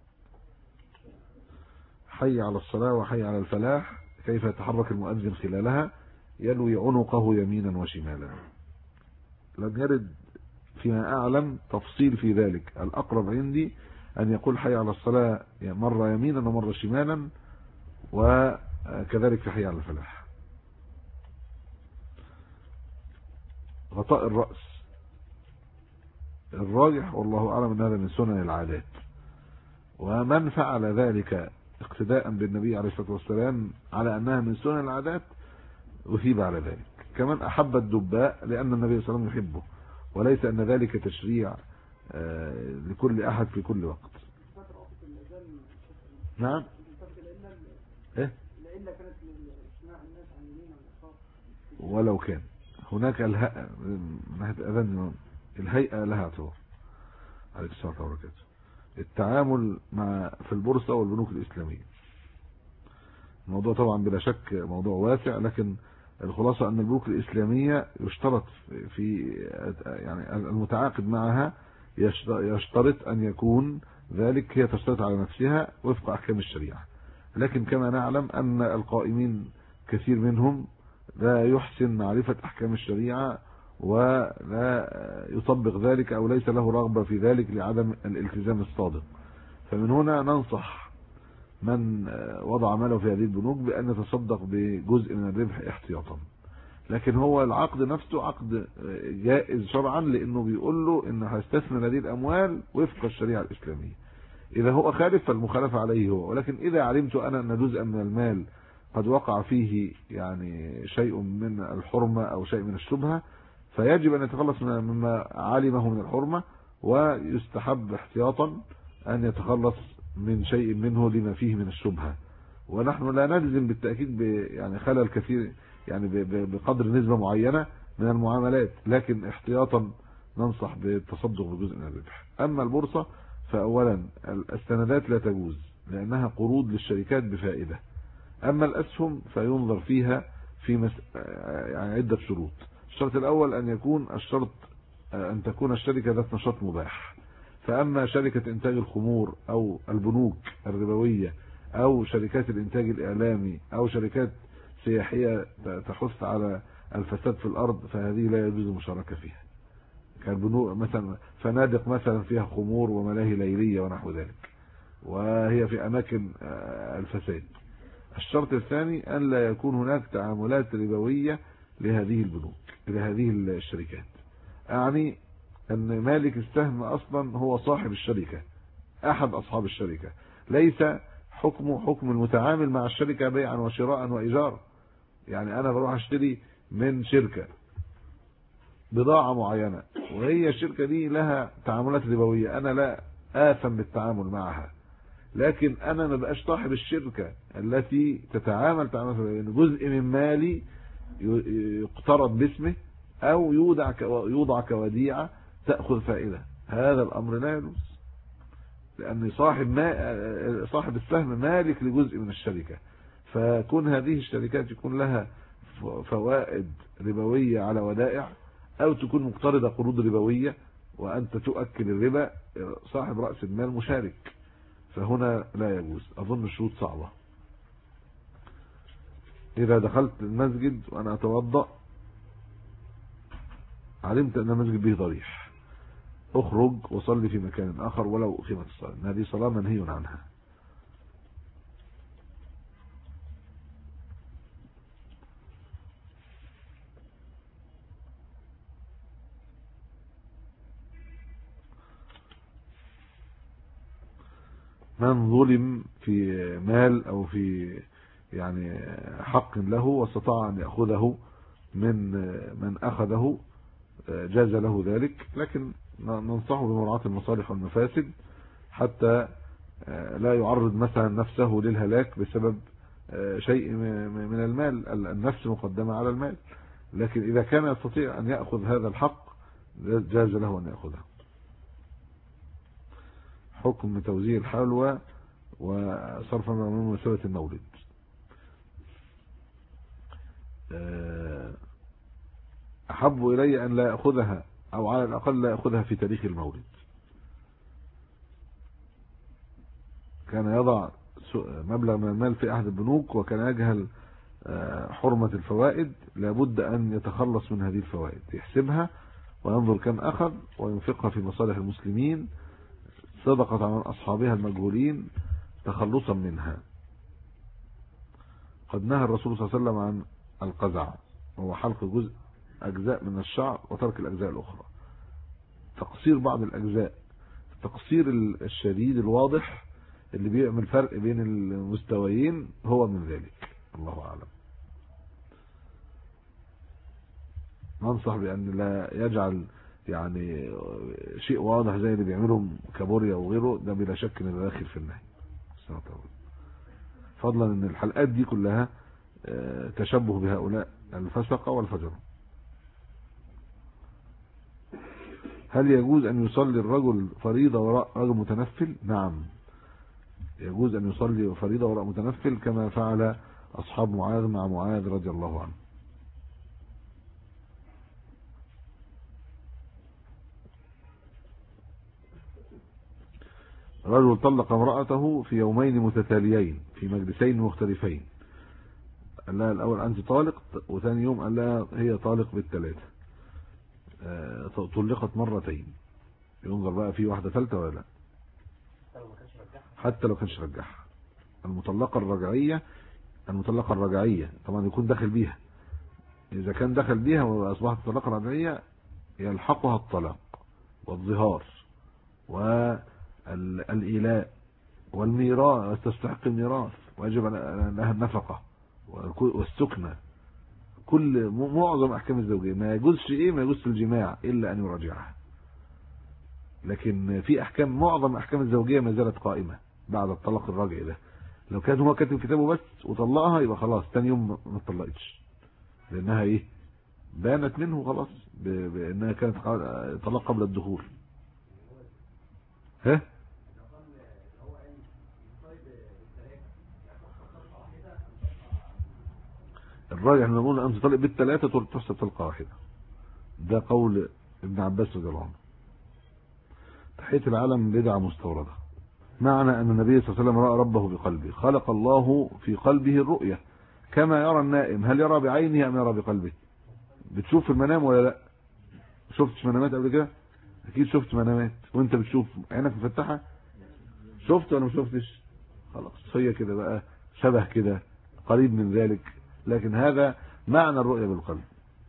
حي على الصلاة وحي على الفلاح، كيف يتحرك المؤذن خلالها؟ يلوي عنقه يمينا وشمالا. لم يرد فيما أعلم تفصيل في ذلك، الأقرب عندي أن يقول حي على الصلاة مرة يمينا ومرة شمالا، وكذلك في حي على الفلاح. غطاء الرأس، الراجح والله أعلم أن هذا من سنن العادات، ومن فعل ذلك اقتداء بالنبي عليه الصلاة والسلام على أنها من سنن العادات أثيب على ذلك. كمان أحب الدباء لأن النبي صلى الله عليه وسلم يحبه، وليس أن ذلك تشريع لكل أحد في كل وقت. نعم. إيه؟ ولو كان هناك الهيئة لها اعتبار. عليك السلام وبركاته. التعامل في البورصة والبنوك الإسلامية، الموضوع طبعا بلا شك موضوع واسع، لكن الخلاصة أن البنوك الإسلامية يشترط في يعني المتعاقد معها يشترط أن يكون ذلك، هي تشترط على نفسها وفق أحكام الشريعة، لكن كما نعلم أن القائمين كثير منهم لا يحسن معرفة أحكام الشريعة ولا يطبق ذلك أو ليس له رغبة في ذلك لعدم الالتزام الصادق. فمن هنا ننصح من وضع ماله في هذه البنوك بأن يتصدق بجزء من الربح احتياطا، لكن هو العقد نفسه عقد جائز شرعا، لأنه بيقول له إنه هيستثمر هذه الأموال وفق الشريعة الإسلامية. إذا هو خالف فالمخالفة عليه هو، ولكن إذا علمت أنا أن جزءا من المال قد وقع فيه يعني شيء من الحرمة أو شيء من الشبهة، فيجب أن يتخلص مما علمه من الحرمة، ويستحب احتياطا أن يتخلص من شيء منه لما فيه من الشبهة. ونحن لا نلزم بالتأكيد يعني خلل كثير، يعني بقدر نسبة معينة من المعاملات، لكن احتياطا ننصح بالتصدق بجزء من الربح. أما البورصة فأولا السندات لا تجوز لأنها قروض للشركات بفائدة. أما الأسهم فينظر فيها في يعني عدة شروط. الشرط الأول أن تكون الشركة ذات نشاط مباح. فأما شركة إنتاج الخمور أو البنوك الربوية أو شركات الإنتاج الإعلامي أو شركات سياحية تحث على الفساد في الأرض فهذه لا يجوز المشاركة فيها، كالبنوك مثلا، فنادق مثلا فيها خمور وملاهي ليلية ونحو ذلك، وهي في أماكن الفساد. الشرط الثاني أن لا يكون هناك تعاملات ربوية لهذه البنوك لهذه الشركات، يعني أن مالك السهم أصلا هو صاحب الشركة، أحد أصحاب الشركة، ليس حكم المتعامل مع الشركة بيعا وشراء وإيجار. يعني أنا بروح أشتري من شركة بضاعة معينة وهي الشركة دي لها تعاملات ربوية، أنا لا آثم بالتعامل معها، لكن أنا ما بقاش صاحب الشركة التي تتعامل تعاملات ربوية. جزء من مالي يقترض باسمه أو يوضع كوديعة تأخذ فائدة، هذا الأمر لا يجوز، لأن صاحب السهم مالك لجزء من الشركة، فكون هذه الشركات يكون لها فوائد ربوية على ودائع أو تكون مقترضة قروض ربوية وأنت تؤكل الربا، صاحب رأس المال مشارك، فهنا لا يجوز. أظن الشروط صعبة. إذا دخلت المسجد وأنا أتوضأ علمت أن المسجد به ضريح اخرج وصلي في مكان آخر ولو أقيمت الصلاة. هذه صلاة منهي عنها. من ظلم في مال أو في يعني حق له واستطاع أن يأخذه من أخذه جاز له ذلك، لكن ننصحه بمراعاة المصالح والمفاسد حتى لا يعرض مثلا نفسه للهلاك بسبب شيء من المال. النفس مقدمة على المال، لكن إذا كان يستطيع أن يأخذ هذا الحق جاز له أن يأخذه. حكم توزيع الحلوى وصرف من مناسبة المولد. أحب إلي أن لا يأخذها، أو على الأقل لا يأخذها في تاريخ المولد. كان يضع مبلغ من المال في أحد البنوك وكان يجهل حرمة الفوائد، لابد أن يتخلص من هذه الفوائد، يحسبها وينظر كم أخذ وينفقها في مصالح المسلمين صدقة عن أصحابها المجهولين تخلصا منها. قد نهى الرسول صلى الله عليه وسلم عن القزع، وهو حلق أجزاء من الشعر وترك الأجزاء الأخرى. تقصير بعض الأجزاء، التقصير الشديد الواضح اللي بيعمل فرق بين المستويين هو من ذلك، الله أعلم. ننصح بأن لا يجعل يعني شيء واضح زي اللي بيعملهم كابوريا وغيره، ده بلا شك انه داخل في النهي. فضلا ان الحلقات دي كلها تشبه بهؤلاء الفسقة والفجر. هل يجوز ان يصلي الرجل فريضة وراء رجل متنفل؟ نعم، يجوز ان يصلي فريضة وراء متنفل كما فعل اصحاب معاذ مع معاذ رضي الله عنه. رجل طلق امرأته في يومين متتاليين في مجلسين مختلفين، قال لها الأول أنت طالق، وثاني يوم قال لها هي طالق بالثلاثة، طلقت مرتين. ينظر بقى في واحدة ثالثة ولا لا، حتى لو كانش رجعها. المطلقة الرجعية طبعا يكون داخل بيها، إذا كان دخل بيها وأصبحت طلاقة رجعية يلحقها الطلاق والظهار والإيلاء والميراث، تستحق الميراث ويجب لها النفقة والسكنة، كل معظم أحكام الزوجية. ما يجوزش ما يجوز الجماع إلا أن يراجعها، لكن في أحكام، معظم أحكام الزوجية ما زالت قائمة بعد الطلاق الراجعي ده. لو كان هو كاتب كتابه بس وطلقها يبقى خلاص تاني يوم ما اتطلقتش، لأنها بانت منه خلاص بأنها كانت طلاق قبل الدخول. ها الراجح ان نقول ان تطلق بالثلاثه تحسب طلقه واحده، ده قول ابن عباس رضي الله عنه. تحية العالم بدعه مستورده. معنى ان النبي صلى الله عليه وسلم راى ربه بقلبه، خلق الله في قلبه الرؤيه كما يرى النائم. هل يرى بعينه ام يرى بقلبه؟ بتشوف في المنام ولا لا؟ شفتش منامات قبل كده؟ اكيد شفت منامات وانت بتشوف عينك مفتحه. شفت ولا ما شفتش؟ خلاص هي كده بقى، شبه كده، قريب من ذلك، لكن هذا معنى الرؤية بالقلب.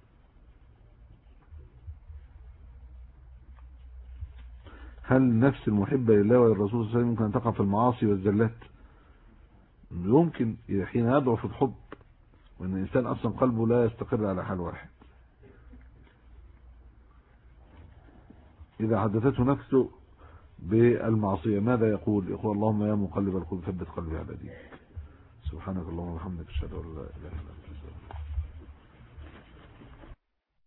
هل النفس المحبة لله وللرسول صلى الله عليه وسلم ممكن أن تقع في المعاصي والزلات؟ يمكن حين يضعف الحب، وأن الإنسان أصلا قلبه لا يستقر على حال واحد. إذا حدثته نفسه بالمعصية ماذا يقول؟ يقول اللهم يا مقلب القلوب ثبت قلبي على دينك. سبحانك اللهم وبحمدك اشهد ان لا اله الا انت.